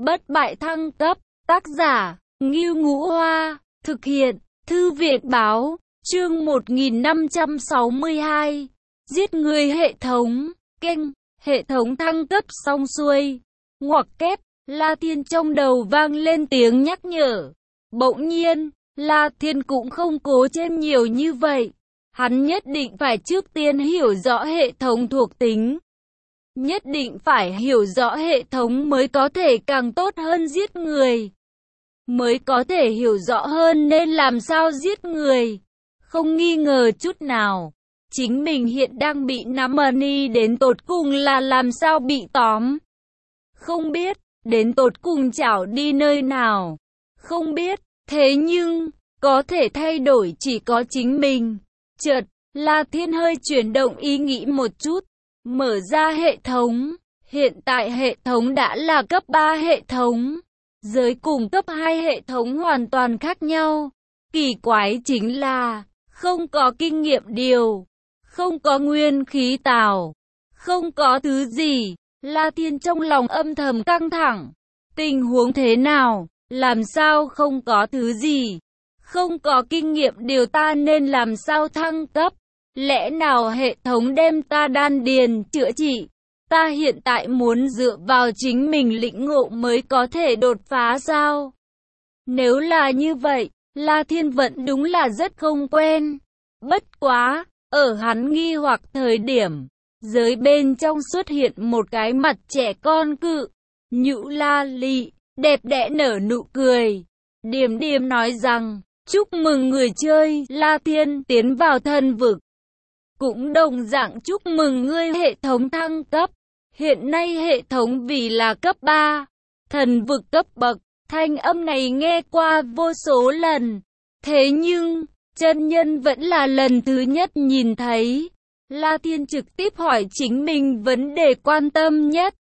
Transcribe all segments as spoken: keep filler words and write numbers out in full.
Bất bại thăng cấp, tác giả, Ngưu Ngũ Hoa, thực hiện, Thư viện báo, chương một nghìn năm trăm sáu mươi hai, giết người hệ thống, kênh, hệ thống thăng cấp xong xuôi, ngoặc kép, La Thiên trong đầu vang lên tiếng nhắc nhở. Bỗng nhiên, La Thiên cũng không cố thêm nhiều như vậy, hắn nhất định phải trước tiên hiểu rõ hệ thống thuộc tính. Nhất định phải hiểu rõ hệ thống mới có thể càng tốt hơn giết người. Mới có thể hiểu rõ hơn nên làm sao giết người. Không nghi ngờ chút nào, chính mình hiện đang bị nắm money đến tột cùng là làm sao bị tóm. Không biết, đến tột cùng chảo đi nơi nào. Không biết, thế nhưng, có thể thay đổi chỉ có chính mình. Chợt, La Thiên hơi chuyển động ý nghĩ một chút. Mở ra hệ thống, hiện tại hệ thống đã là cấp ba hệ thống, giới cùng cấp hai hệ thống hoàn toàn khác nhau. Kỳ quái chính là, không có kinh nghiệm điều, không có nguyên khí tạo, không có thứ gì. La Thiên trong lòng âm thầm căng thẳng, tình huống thế nào, làm sao không có thứ gì, không có kinh nghiệm điều ta nên làm sao thăng cấp. Lẽ nào hệ thống đem ta đan điền chữa trị? Ta hiện tại muốn dựa vào chính mình lĩnh ngộ mới có thể đột phá sao? Nếu là như vậy, La Thiên Vận đúng là rất không quen. Bất quá, ở hắn nghi hoặc thời điểm, giới bên trong xuất hiện một cái mặt trẻ con cự, Nhũ La Lị, đẹp đẽ nở nụ cười. Điềm điềm nói rằng, chúc mừng người chơi La Thiên tiến vào thần vực. Cũng đồng dạng chúc mừng ngươi hệ thống thăng cấp. Hiện nay hệ thống vì là cấp ba, thần vực cấp bậc. Thanh âm này nghe qua vô số lần. Thế nhưng, chân nhân vẫn là lần thứ nhất nhìn thấy. La Thiên trực tiếp hỏi chính mình vấn đề quan tâm nhất.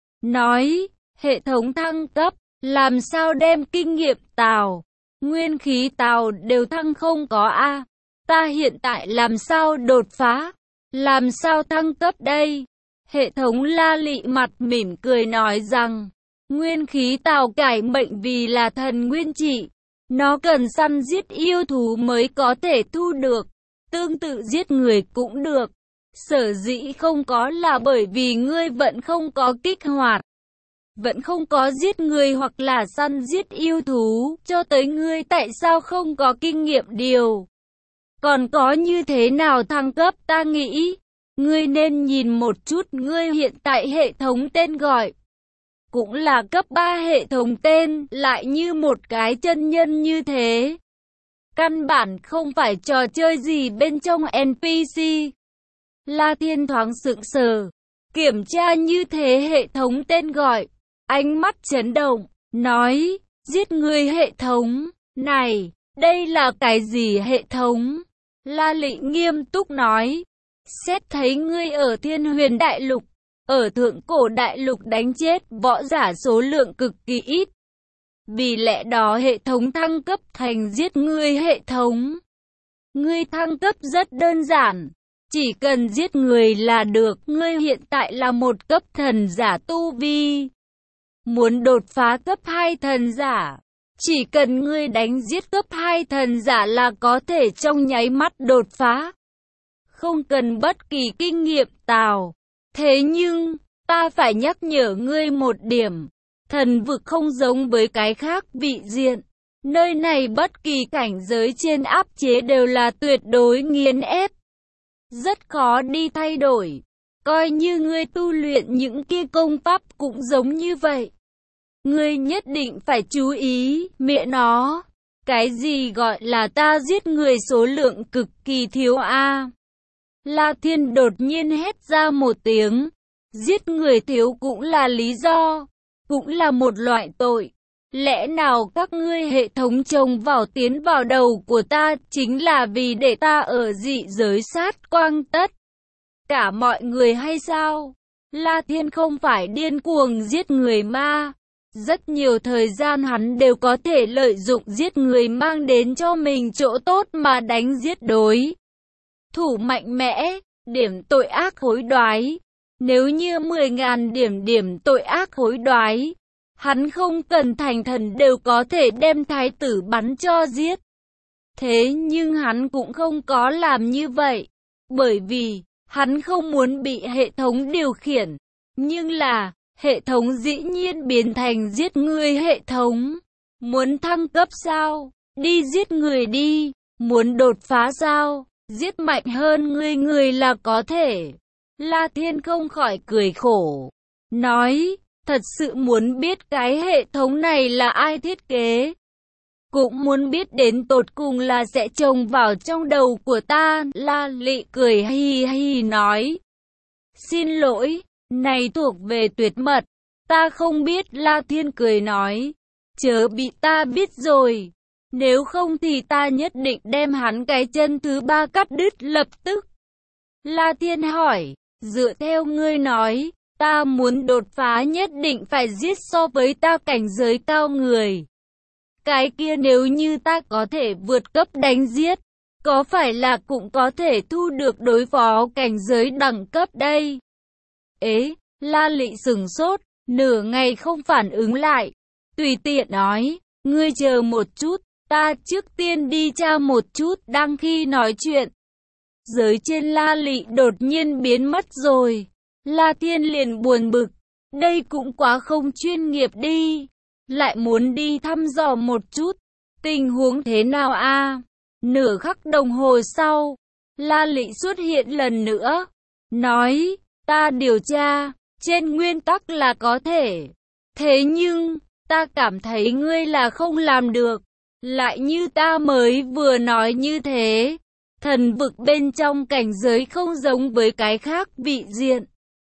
Nói, hệ thống thăng cấp, làm sao đem kinh nghiệm tào, nguyên khí tào đều thăng không có a? Ta hiện tại làm sao đột phá? Làm sao thăng cấp đây? Hệ thống La Lị mặt mỉm cười nói rằng, nguyên khí tào cải mệnh vì là thần nguyên trị. Nó cần săn giết yêu thú mới có thể thu được. Tương tự giết người cũng được. Sở dĩ không có là bởi vì ngươi vẫn không có kích hoạt. Vẫn không có giết người hoặc là săn giết yêu thú. Cho tới ngươi tại sao không có kinh nghiệm điều? Còn có như thế nào thăng cấp? Ta nghĩ, ngươi nên nhìn một chút ngươi hiện tại hệ thống tên gọi. Cũng là cấp ba hệ thống tên, lại như một cái chân nhân như thế. Căn bản không phải trò chơi gì bên trong en pê xê. La Thiên thoáng sững sờ, kiểm tra như thế hệ thống tên gọi. Ánh mắt chấn động, nói, giết người hệ thống, này, đây là cái gì hệ thống? La Lị nghiêm túc nói, xét thấy ngươi ở Thiên Huyền Đại Lục, ở Thượng Cổ Đại Lục đánh chết võ giả số lượng cực kỳ ít. Vì lẽ đó hệ thống thăng cấp thành giết ngươi hệ thống. Ngươi thăng cấp rất đơn giản, chỉ cần giết người là được. Ngươi hiện tại là một cấp thần giả tu vi. Muốn đột phá cấp hai thần giả, chỉ cần ngươi đánh giết cấp hai thần giả là có thể trong nháy mắt đột phá. Không cần bất kỳ kinh nghiệm tào. Thế nhưng, ta phải nhắc nhở ngươi một điểm. Thần vực không giống với cái khác vị diện. Nơi này bất kỳ cảnh giới trên áp chế đều là tuyệt đối nghiền ép. Rất khó đi thay đổi. Coi như ngươi tu luyện những kia công pháp cũng giống như vậy. Ngươi nhất định phải chú ý, mẹ nó. Cái gì gọi là ta giết người số lượng cực kỳ thiếu a? La Thiên đột nhiên hét ra một tiếng. Giết người thiếu cũng là lý do, cũng là một loại tội. Lẽ nào các ngươi hệ thống trồng vào tiến vào đầu của ta chính là vì để ta ở dị giới sát quang tất cả mọi người hay sao? La Thiên không phải điên cuồng giết người ma. Rất nhiều thời gian hắn đều có thể lợi dụng giết người mang đến cho mình chỗ tốt mà đánh giết đối thủ mạnh mẽ. Điểm tội ác hối đoái. Nếu như mười nghìn điểm điểm tội ác hối đoái, hắn không cần thành thần đều có thể đem thái tử bắn cho giết. Thế nhưng hắn cũng không có làm như vậy, bởi vì hắn không muốn bị hệ thống điều khiển. Nhưng là, hệ thống dĩ nhiên biến thành giết người hệ thống. Muốn thăng cấp sao? Đi giết người đi. Muốn đột phá sao? Giết mạnh hơn người người là có thể. La Thiên không khỏi cười khổ. Nói, thật sự muốn biết cái hệ thống này là ai thiết kế. Cũng muốn biết đến tột cùng là sẽ trồng vào trong đầu của ta. La Lị cười hi hi nói. Xin lỗi, này thuộc về tuyệt mật. Ta không biết. La Thiên cười nói. Chớ bị ta biết rồi. Nếu không thì ta nhất định đem hắn cái chân thứ ba cắt đứt lập tức. La Thiên hỏi. Dựa theo ngươi nói, ta muốn đột phá nhất định phải giết so với ta cảnh giới cao người. Cái kia nếu như ta có thể vượt cấp đánh giết, có phải là cũng có thể thu được đối phó cảnh giới đẳng cấp đây? Ế, La Lị sửng sốt, nửa ngày không phản ứng lại. Tùy tiện nói, ngươi chờ một chút, ta trước tiên đi tra một chút. Đang khi nói chuyện, giới trên La Lị đột nhiên biến mất rồi. La Thiên liền buồn bực, đây cũng quá không chuyên nghiệp đi. Lại muốn đi thăm dò một chút, tình huống thế nào a? Nửa khắc đồng hồ sau, La Lị xuất hiện lần nữa, nói, ta điều tra, trên nguyên tắc là có thể. Thế nhưng, ta cảm thấy ngươi là không làm được. Lại như ta mới vừa nói như thế, thần vực bên trong cảnh giới không giống với cái khác vị diện.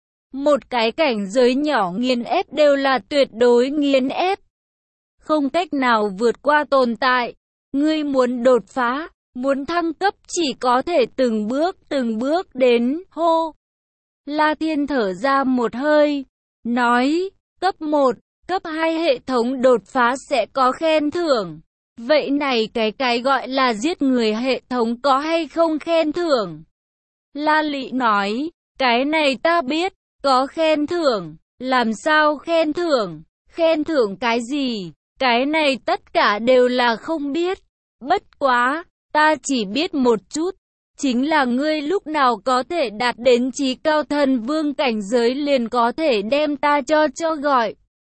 Một cái cảnh giới nhỏ nghiền ép đều là tuyệt đối nghiền ép. Không cách nào vượt qua tồn tại. Ngươi muốn đột phá, muốn thăng cấp chỉ có thể từng bước từng bước đến. Hô! La Thiên thở ra một hơi, nói, cấp một, cấp hai hệ thống đột phá sẽ có khen thưởng. Vậy này cái cái gọi là giết người hệ thống có hay không khen thưởng? La Lị nói, cái này ta biết, có khen thưởng. Làm sao khen thưởng? Khen thưởng cái gì? Cái này tất cả đều là không biết. Bất quá, ta chỉ biết một chút. Chính là ngươi lúc nào có thể đạt đến chí cao thần vương cảnh giới liền có thể đem ta cho cho gọi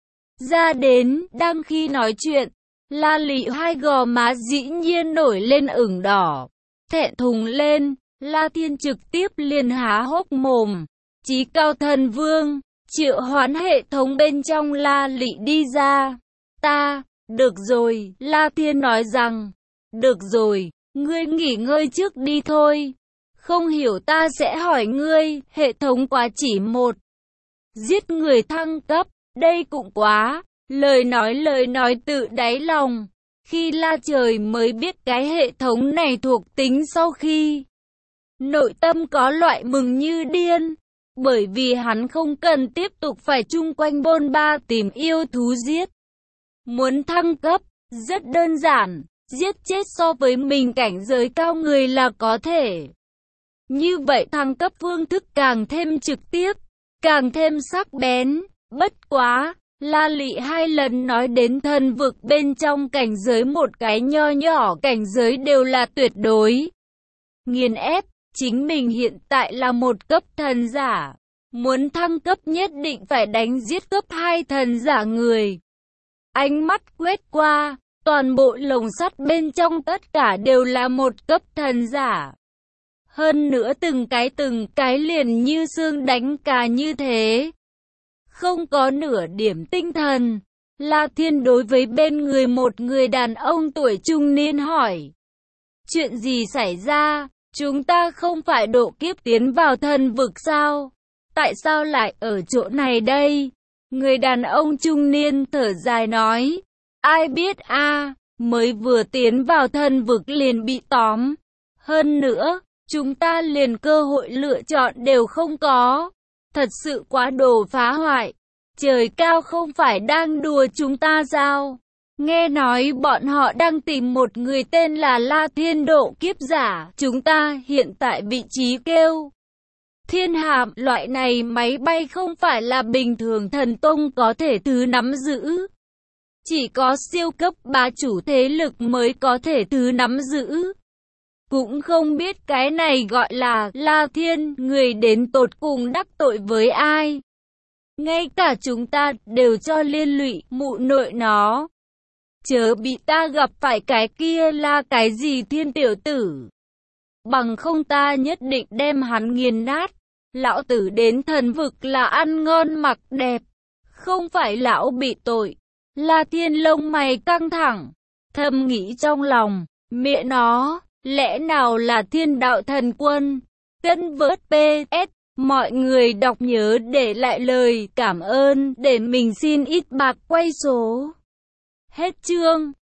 ra đến. Đang khi nói chuyện, La Lị hai gò má dĩ nhiên nổi lên ửng đỏ. Thẹn thùng lên, La Thiên trực tiếp liền há hốc mồm. Chí cao thần vương, triệu hoán hệ thống bên trong La Lị đi ra. Ta, được rồi, La Thiên nói rằng, được rồi, ngươi nghỉ ngơi trước đi thôi. Không hiểu ta sẽ hỏi ngươi, hệ thống quá chỉ một. Giết người thăng cấp, đây cũng quá. Lời nói lời nói tự đáy lòng. Khi La Trời mới biết cái hệ thống này thuộc tính sau khi. Nội tâm có loại mừng như điên. Bởi vì hắn không cần tiếp tục phải chung quanh bôn ba tìm yêu thú giết. Muốn thăng cấp, rất đơn giản. Giết chết so với mình cảnh giới cao người là có thể. Như vậy thăng cấp phương thức càng thêm trực tiếp, càng thêm sắc bén. Bất quá, La Lị hai lần nói đến thần vực bên trong cảnh giới một cái nho nhỏ cảnh giới đều là tuyệt đối. Nghiền ép, chính mình hiện tại là một cấp thần giả. Muốn thăng cấp nhất định phải đánh giết cấp hai thần giả người. Ánh mắt quét qua, toàn bộ lồng sắt bên trong tất cả đều là một cấp thần giả. Hơn nữa từng cái từng cái liền như xương đánh cà như thế. Không có nửa điểm tinh thần. La Thiên đối với bên người một người đàn ông tuổi trung niên hỏi. Chuyện gì xảy ra? Chúng ta không phải độ kiếp tiến vào thần vực sao? Tại sao lại ở chỗ này đây? Người đàn ông trung niên thở dài nói. Ai biết a, à, mới vừa tiến vào thần vực liền bị tóm. Hơn nữa, chúng ta liền cơ hội lựa chọn đều không có. Thật sự quá đồ phá hoại. Trời cao không phải đang đùa chúng ta sao? Nghe nói bọn họ đang tìm một người tên là La Thiên độ kiếp giả. Chúng ta hiện tại vị trí kêu thiên hạm, loại này máy bay không phải là bình thường thần tông có thể thứ nắm giữ. Chỉ có siêu cấp bá chủ thế lực mới có thể thứ nắm giữ. Cũng không biết cái này gọi là La Thiên, người đến tột cùng đắc tội với ai. Ngay cả chúng ta đều cho liên lụy, mụ nội nó. Chớ bị ta gặp phải cái kia là cái gì thiên tiểu tử. Bằng không ta nhất định đem hắn nghiền nát. Lão tử đến thần vực là ăn ngon mặc đẹp. Không phải lão bị tội. La Thiên lông mày căng thẳng. Thầm nghĩ trong lòng. Mẹ nó, lẽ nào là thiên đạo thần quân? Cân vớt pê ét. Mọi người đọc nhớ để lại lời cảm ơn để mình xin ít bạc quay số. Hết chương.